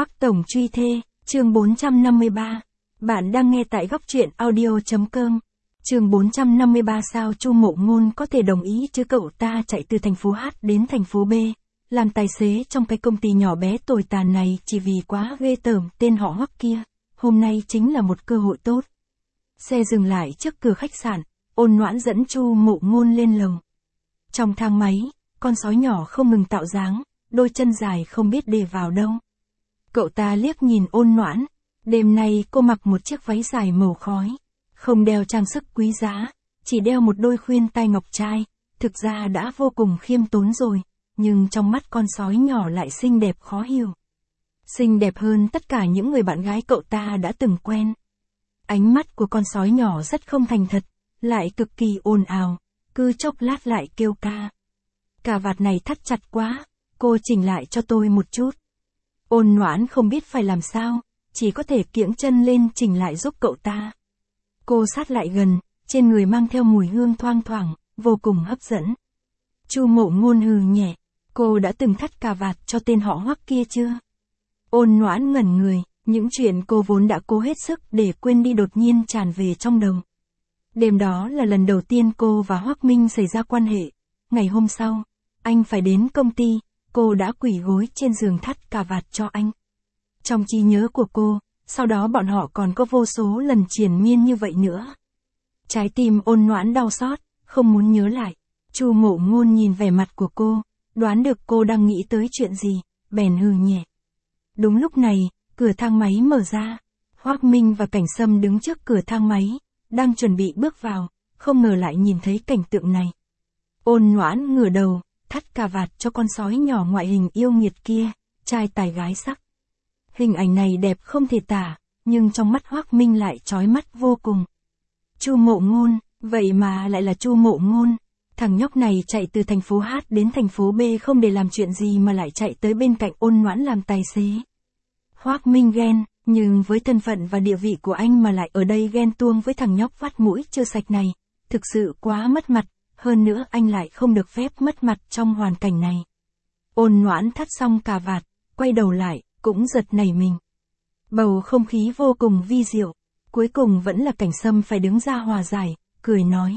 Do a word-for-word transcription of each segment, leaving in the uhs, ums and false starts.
Hoắc Tổng truy thê, chương bốn trăm năm mươi ba. Bạn đang nghe tại góc truyện audio.com. Chương bốn trăm năm mươi ba sao Chu Mộ Ngôn có thể đồng ý chứ cậu ta chạy từ thành phố H đến thành phố B, làm tài xế trong cái công ty nhỏ bé tồi tàn này chỉ vì quá ghê tởm tên họ Hoắc kia. Hôm nay chính là một cơ hội tốt. Xe dừng lại trước cửa khách sạn, Ôn Noãn dẫn Chu Mộ Ngôn lên lầu. Trong thang máy, con sói nhỏ không ngừng tạo dáng, đôi chân dài không biết để vào đâu. Cậu ta liếc nhìn Ôn Noãn, đêm nay cô mặc một chiếc váy dài màu khói, không đeo trang sức quý giá, chỉ đeo một đôi khuyên tai ngọc trai, thực ra đã vô cùng khiêm tốn rồi, nhưng trong mắt con sói nhỏ lại xinh đẹp khó hiểu. Xinh đẹp hơn tất cả những người bạn gái cậu ta đã từng quen. Ánh mắt của con sói nhỏ rất không thành thật, lại cực kỳ ồn ào, cứ chốc lát lại kêu ca. Cà vạt này thắt chặt quá, cô chỉnh lại cho tôi một chút. Ôn Noãn không biết phải làm sao, chỉ có thể kiễng chân lên chỉnh lại giúp cậu ta. Cô sát lại gần, trên người mang theo mùi hương thoang thoảng, vô cùng hấp dẫn. Chu Mộ Ngôn hừ nhẹ, cô đã từng thắt cà vạt cho tên họ Hoắc kia chưa? Ôn Noãn ngẩn người, những chuyện cô vốn đã cố hết sức để quên đi đột nhiên tràn về trong đầu. Đêm đó là lần đầu tiên cô và Hoắc Minh xảy ra quan hệ. Ngày hôm sau, anh phải đến công ty, cô đã quỳ gối trên giường thắt cà vạt cho anh. Trong trí nhớ của cô, sau đó bọn họ còn có vô số lần triền miên như vậy nữa. Trái tim Ôn Noãn đau xót, không muốn nhớ lại. Chu Mộ Ngôn nhìn vẻ mặt của cô, đoán được cô đang nghĩ tới chuyện gì, bèn hừ nhẹ. Đúng lúc này, cửa thang máy mở ra. Hoắc Minh và Cảnh Sâm đứng trước cửa thang máy, đang chuẩn bị bước vào, không ngờ lại nhìn thấy cảnh tượng này. Ôn Noãn ngửa đầu, thắt cà vạt cho con sói nhỏ ngoại hình yêu nghiệt kia, trai tài gái sắc. Hình ảnh này đẹp không thể tả, nhưng trong mắt Hoắc Minh lại chói mắt vô cùng. Chu Mộ Ngôn, vậy mà lại là Chu Mộ Ngôn. Thằng nhóc này chạy từ thành phố H đến thành phố B không để làm chuyện gì mà lại chạy tới bên cạnh Ôn Noãn làm tài xế. Hoắc Minh ghen, nhưng với thân phận và địa vị của anh mà lại ở đây ghen tuông với thằng nhóc vắt mũi chưa sạch này, thực sự quá mất mặt, hơn nữa anh lại không được phép mất mặt trong hoàn cảnh này. Ôn Noãn thắt xong cà vạt, quay đầu lại, cũng giật nảy mình. Bầu không khí vô cùng vi diệu, cuối cùng vẫn là Cảnh Sâm phải đứng ra hòa giải, cười nói.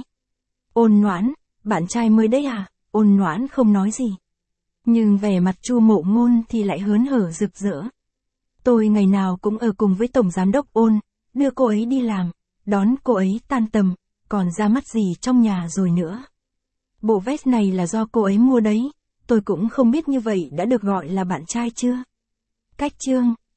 Ôn Noãn, bạn trai mới đấy à? Ôn Noãn không nói gì. Nhưng vẻ mặt Chu Mộ Ngôn thì lại hớn hở rực rỡ. Tôi ngày nào cũng ở cùng với Tổng Giám đốc Ôn, đưa cô ấy đi làm, đón cô ấy tan tầm, còn ra mắt gì trong nhà rồi nữa. Bộ vest này là do cô ấy mua đấy, tôi cũng không biết như vậy đã được gọi là bạn trai chưa? Cách chương